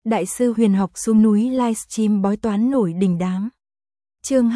Đại sư huyền học xuống núi livestream bói toán nổi đình đám. Chương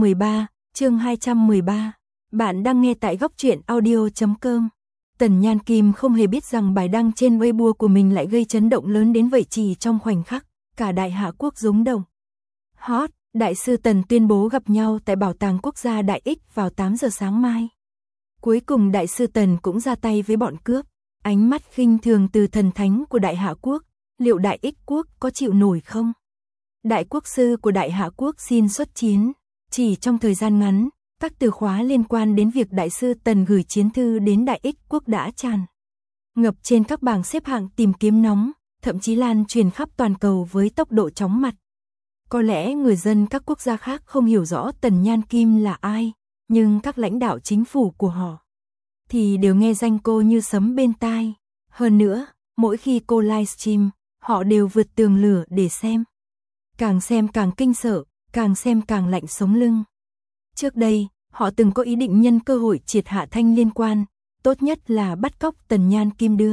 213. Bạn đang nghe tại góc truyện audio.com. Tần Nhan Kim không hề biết rằng bài đăng trên Weibo của mình lại gây chấn động lớn đến vậy, chỉ trong khoảnh khắc, cả Đại Hạ Quốc rúng động. Hot, Đại sư Tần tuyên bố gặp nhau tại Bảo tàng Quốc gia Đại Ích vào 8 giờ sáng mai. Cuối cùng Đại sư Tần cũng ra tay với bọn cướp. Ánh mắt khinh thường từ thần thánh của Đại Hạ Quốc, liệu Đại Ích Quốc có chịu nổi không? Đại quốc sư của Đại Hạ Quốc xin xuất chiến. Chỉ trong thời gian ngắn, các từ khóa liên quan đến việc Đại sư Tần gửi chiến thư đến Đại Ích Quốc đã tràn ngập trên các bảng xếp hạng tìm kiếm nóng, thậm chí lan truyền khắp toàn cầu với tốc độ chóng mặt. Có lẽ người dân các quốc gia khác không hiểu rõ Tần Nhan Kim là ai, nhưng các lãnh đạo chính phủ của họ thì đều nghe danh cô như sấm bên tai. Hơn nữa, mỗi khi cô livestream, họ đều vượt tường lửa để xem. Càng xem càng kinh sợ, càng xem càng lạnh sống lưng. Trước đây, họ từng có ý định nhân cơ hội triệt hạ Thanh Liên Quan, tốt nhất là bắt cóc Tần Nhan Kim đưa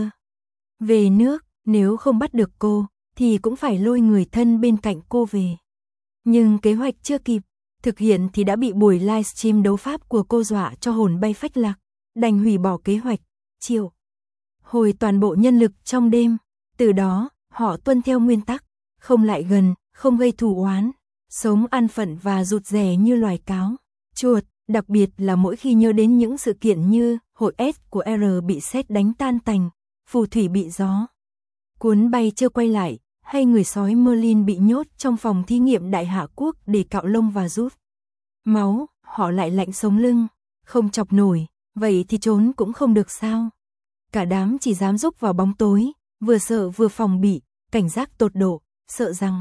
về nước, nếu không bắt được cô, thì cũng phải lôi người thân bên cạnh cô về. Nhưng kế hoạch chưa kịp thực hiện thì đã bị buổi livestream đấu pháp của cô dọa cho hồn bay phách lạc, đành hủy bỏ kế hoạch, triệu hồi toàn bộ nhân lực trong đêm. Từ đó, họ tuân theo nguyên tắc, không lại gần, không gây thù oán, sống an phận và rụt rè như loài cáo chuột, đặc biệt là mỗi khi nhớ đến những sự kiện như hội S của R bị sét đánh tan tành, phù thủy bị gió cuốn bay chưa quay lại, hay người sói Merlin bị nhốt trong phòng thí nghiệm Đại Hạ Quốc để cạo lông và rút máu, họ lại lạnh sống lưng, không chọc nổi, vậy thì trốn cũng không được sao. Cả đám chỉ dám rúc vào bóng tối, vừa sợ vừa phòng bị, cảnh giác tột độ, sợ rằng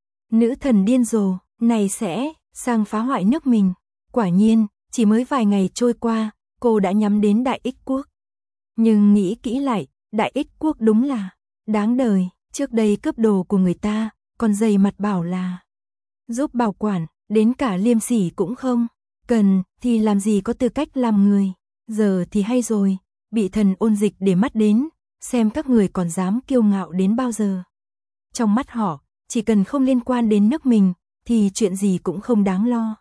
nữ thần điên rồ này sẽ sang phá hoại nước mình. Quả nhiên, chỉ mới vài ngày trôi qua, cô đã nhắm đến Đại Ích Quốc. Nhưng nghĩ kỹ lại, Đại Ích Quốc đúng là đáng đời. Trước đây cướp đồ của người ta, còn dày mặt bảo là giúp bảo quản, đến cả liêm sỉ cũng không cần, thì làm gì có tư cách làm người. Giờ thì hay rồi, bị thần ôn dịch để mắt đến, xem các người còn dám kiêu ngạo đến bao giờ. Trong mắt họ, chỉ cần không liên quan đến nước mình, thì chuyện gì cũng không đáng lo.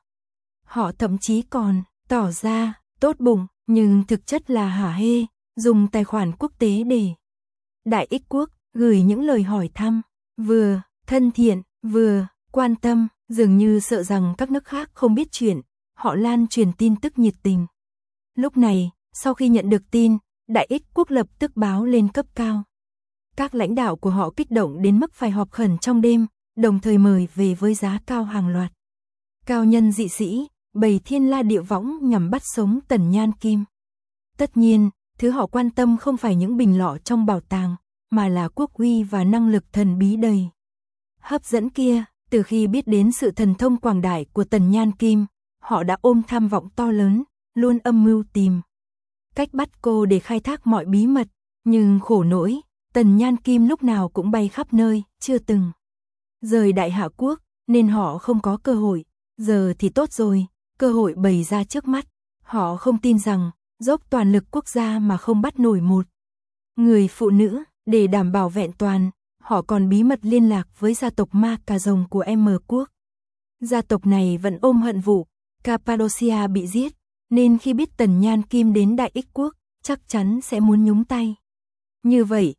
Họ thậm chí còn tỏ ra tốt bụng, nhưng thực chất là hả hê, dùng tài khoản quốc tế để Đại Ích Quốc gửi những lời hỏi thăm, vừa thân thiện, vừa quan tâm, dường như sợ rằng các nước khác không biết chuyện, họ lan truyền tin tức nhiệt tình. Lúc này, sau khi nhận được tin, Đại Ích Quốc lập tức báo lên cấp cao. Các lãnh đạo của họ kích động đến mức phải họp khẩn trong đêm, đồng thời mời về với giá cao hàng loạt cao nhân dị sĩ, bày thiên la địa võng nhằm bắt sống Tần Nhan Kim. Tất nhiên, thứ họ quan tâm không phải những bình lọ trong bảo tàng, mà là quốc uy và năng lực thần bí đầy hấp dẫn kia. Từ khi biết đến sự thần thông quảng đại của Tần Nhan Kim, họ đã ôm tham vọng to lớn, luôn âm mưu tìm cách bắt cô để khai thác mọi bí mật. Nhưng khổ nỗi, Tần Nhan Kim lúc nào cũng bay khắp nơi, chưa từng rời Đại Hạ Quốc, nên họ không có cơ hội. Giờ thì tốt rồi, cơ hội bày ra trước mắt. Họ không tin rằng, dốc toàn lực quốc gia mà không bắt nổi một người phụ nữ. Để đảm bảo vẹn toàn, họ còn bí mật liên lạc với gia tộc Ma Cà Rồng của M Quốc. Gia tộc này vẫn ôm hận vụ Cappadocia bị giết, nên khi biết Tần Nhan Kim đến Đại Ích Quốc, chắc chắn sẽ muốn nhúng tay. Như vậy,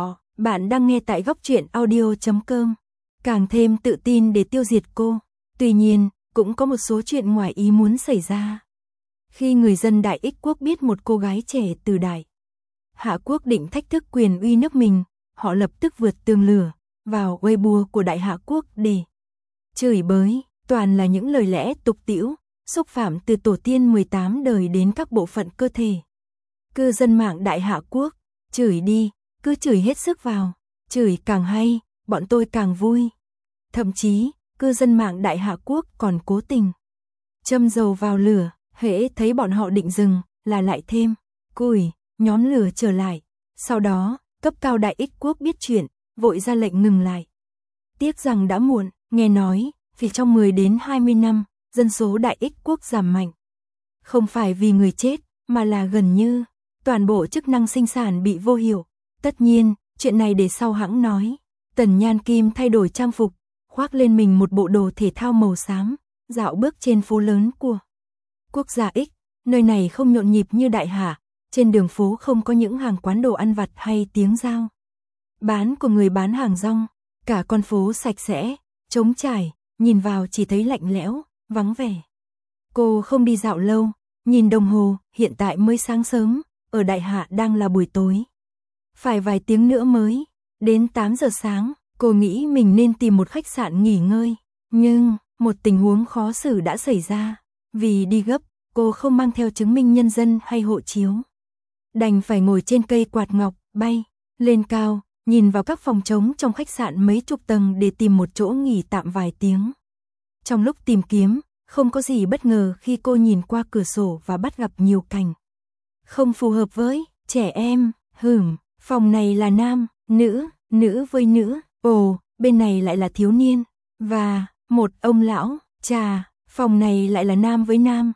bạn đang nghe tại góc truyện audio.com, càng thêm tự tin để tiêu diệt cô. Tuy nhiên, cũng có một số chuyện ngoài ý muốn xảy ra. Khi người dân Đại Ích Quốc biết một cô gái trẻ từ Đại Hạ Quốc định thách thức quyền uy nước mình, họ lập tức vượt tường lửa vào Weibo của Đại Hạ Quốc để chửi bới, toàn là những lời lẽ tục tĩu, xúc phạm từ tổ tiên 18 đời đến các bộ phận cơ thể. Cư dân mạng Đại Hạ Quốc, chửi đi, cứ chửi hết sức vào, chửi càng hay, bọn tôi càng vui. Thậm chí, cư dân mạng Đại Hạ Quốc còn cố tình châm dầu vào lửa, hễ thấy bọn họ định dừng, là lại thêm củi, nhóm lửa trở lại. Sau đó, cấp cao Đại Ích Quốc biết chuyện, vội ra lệnh ngừng lại. Tiếc rằng đã muộn, nghe nói, vì trong 10 đến 20 năm, dân số Đại Ích Quốc giảm mạnh. Không phải vì người chết, mà là gần như toàn bộ chức năng sinh sản bị vô hiệu. Tất nhiên, chuyện này để sau hãng nói. Tần Nhan Kim thay đổi trang phục, khoác lên mình một bộ đồ thể thao màu xám, dạo bước trên phố lớn của Quốc gia X. Nơi này không nhộn nhịp như Đại Hạ, trên đường phố không có những hàng quán đồ ăn vặt hay tiếng rao bán của người bán hàng rong, cả con phố sạch sẽ, trống trải, nhìn vào chỉ thấy lạnh lẽo, vắng vẻ. Cô không đi dạo lâu, nhìn đồng hồ, hiện tại mới sáng sớm, ở Đại Hạ đang là buổi tối. Phải vài tiếng nữa mới đến 8 giờ sáng, cô nghĩ mình nên tìm một khách sạn nghỉ ngơi, nhưng một tình huống khó xử đã xảy ra, vì đi gấp, cô không mang theo chứng minh nhân dân hay hộ chiếu. Đành phải ngồi trên cây quạt ngọc, bay lên cao, nhìn vào các phòng trống trong khách sạn mấy chục tầng để tìm một chỗ nghỉ tạm vài tiếng. Trong lúc tìm kiếm, không có gì bất ngờ khi cô nhìn qua cửa sổ và bắt gặp nhiều cảnh không phù hợp với trẻ em. Phòng này là nam, nữ với nữ, bên này lại là thiếu niên, và một ông lão, phòng này lại là nam với nam.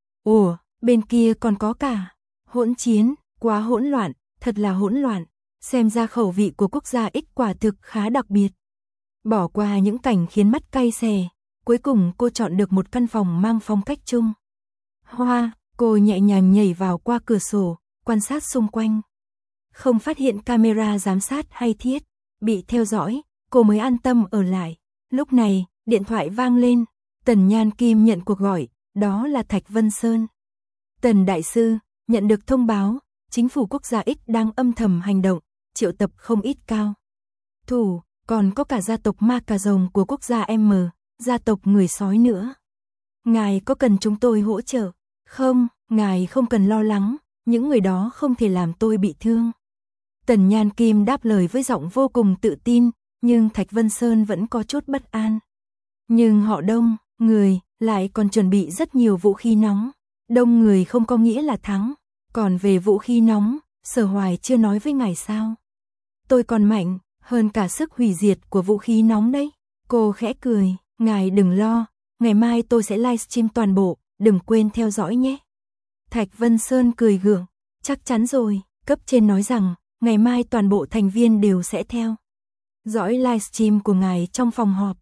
Bên kia còn có cả hỗn chiến, quá hỗn loạn, thật là hỗn loạn. Xem ra khẩu vị của quốc gia X quả thực khá đặc biệt. Bỏ qua những cảnh khiến mắt cay xè, cuối cùng cô chọn được một căn phòng mang phong cách Trung Hoa. Cô nhẹ nhàng nhảy vào qua cửa sổ, quan sát xung quanh. Không phát hiện camera giám sát hay thiết bị theo dõi, cô mới an tâm ở lại. Lúc này, điện thoại vang lên, Tần Nhan Kim nhận cuộc gọi, đó là Thạch Vân Sơn. Tần đại sư, nhận được thông báo, chính phủ quốc gia X đang âm thầm hành động, triệu tập không ít cao thủ, còn có cả gia tộc Ma Cà Rồng của quốc gia M, gia tộc người sói nữa. Ngài có cần chúng tôi hỗ trợ? Không, ngài không cần lo lắng, những người đó không thể làm tôi bị thương. Tần Nhan Kim đáp lời với giọng vô cùng tự tin, nhưng Thạch Vân Sơn vẫn có chút bất an. Nhưng họ đông người, lại còn chuẩn bị rất nhiều vũ khí nóng. Đông người không có nghĩa là thắng. Còn về vũ khí nóng, Sở Hoài chưa nói với ngài sao? Tôi còn mạnh hơn cả sức hủy diệt của vũ khí nóng đấy. Cô khẽ cười, ngài đừng lo, ngày mai tôi sẽ livestream toàn bộ, đừng quên theo dõi nhé. Thạch Vân Sơn cười gượng, chắc chắn rồi, cấp trên nói rằng, ngày mai toàn bộ thành viên đều sẽ theo dõi livestream của ngài trong phòng họp.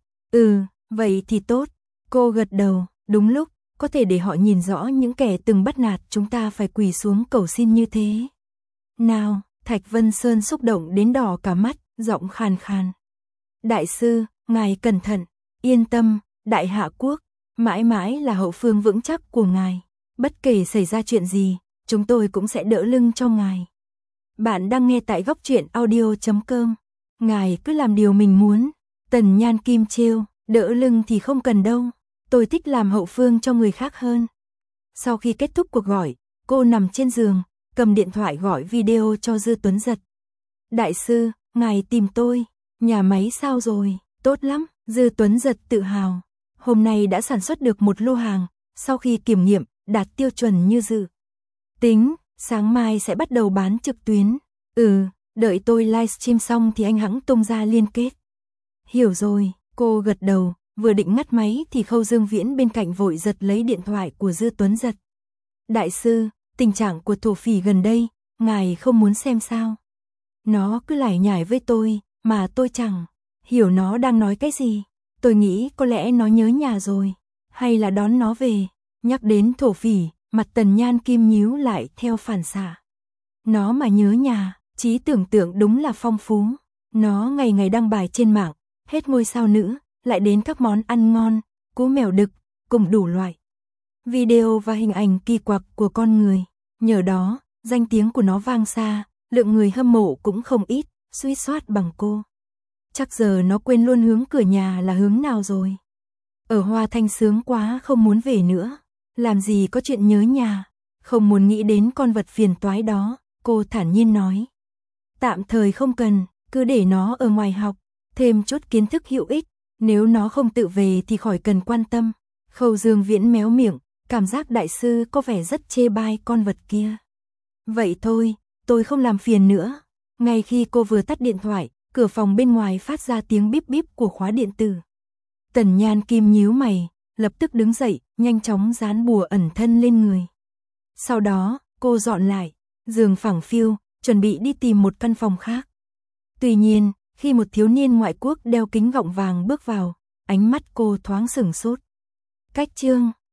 Vậy thì tốt. Cô gật đầu, đúng lúc, có thể để họ nhìn rõ những kẻ từng bắt nạt chúng ta phải quỳ xuống cầu xin như thế. Nào, Thạch Vân Sơn xúc động đến đỏ cả mắt, giọng khàn khàn. Đại sư, ngài cẩn thận, yên tâm, Đại Hạ Quốc, mãi mãi là hậu phương vững chắc của ngài. Bất kể xảy ra chuyện gì, chúng tôi cũng sẽ đỡ lưng cho ngài. Bạn đang nghe tại Góc Truyện Audio.com. Ngài cứ làm điều mình muốn. Tần Nhan Kim trêu, đỡ lưng thì không cần đâu. Tôi thích làm hậu phương cho người khác hơn. Sau khi kết thúc cuộc gọi, cô nằm trên giường, cầm điện thoại gọi video cho Dư Tuấn Giật. Đại sư, ngài tìm tôi. Nhà máy sao rồi? Tốt lắm. Dư Tuấn Giật tự hào. Hôm nay đã sản xuất được một lô hàng, sau khi kiểm nghiệm, đạt tiêu chuẩn như dự tính, sáng mai sẽ bắt đầu bán trực tuyến. Đợi tôi livestream xong thì anh hẵng tung ra liên kết. Hiểu rồi, cô gật đầu, vừa định ngắt máy thì Khâu Dương Viễn bên cạnh vội giật lấy điện thoại của Dư Tuấn Giật. Đại sư, tình trạng của thổ phỉ gần đây, ngài không muốn xem sao? Nó cứ lải nhải với tôi, mà tôi chẳng hiểu nó đang nói cái gì. Tôi nghĩ có lẽ nó nhớ nhà rồi, hay là đón nó về. Nhắc đến thổ phỉ, mặt Tần Nhan Kim nhíu lại theo phản xạ. Nó mà nhớ nhà, trí tưởng tượng đúng là phong phú. Nó ngày ngày đăng bài trên mạng, hết ngôi sao nữ, lại đến các món ăn ngon, cú mèo đực, cùng đủ loại video và hình ảnh kỳ quặc của con người. Nhờ đó, danh tiếng của nó vang xa, lượng người hâm mộ cũng không ít, suýt soát bằng cô. Chắc giờ nó quên luôn hướng cửa nhà là hướng nào rồi. Ở Hoa Thanh sướng quá không muốn về nữa. Làm gì có chuyện nhớ nhà, không muốn nghĩ đến con vật phiền toái đó, cô thản nhiên nói. Tạm thời không cần, cứ để nó ở ngoài học, thêm chút kiến thức hữu ích, nếu nó không tự về thì khỏi cần quan tâm. Khâu Dương Viễn méo miệng, cảm giác đại sư có vẻ rất chê bai con vật kia. Vậy thôi, tôi không làm phiền nữa. Ngay khi cô vừa tắt điện thoại, cửa phòng bên ngoài phát ra tiếng bíp bíp của khóa điện tử. Tần Nhan Kim nhíu mày, lập tức đứng dậy, nhanh chóng dán bùa ẩn thân lên người. Sau đó, cô dọn lại giường phẳng phiu, chuẩn bị đi tìm một căn phòng khác. Tuy nhiên, Khi một thiếu niên ngoại quốc đeo kính gọng vàng bước vào, ánh mắt cô thoáng sửng sốt. Cách chương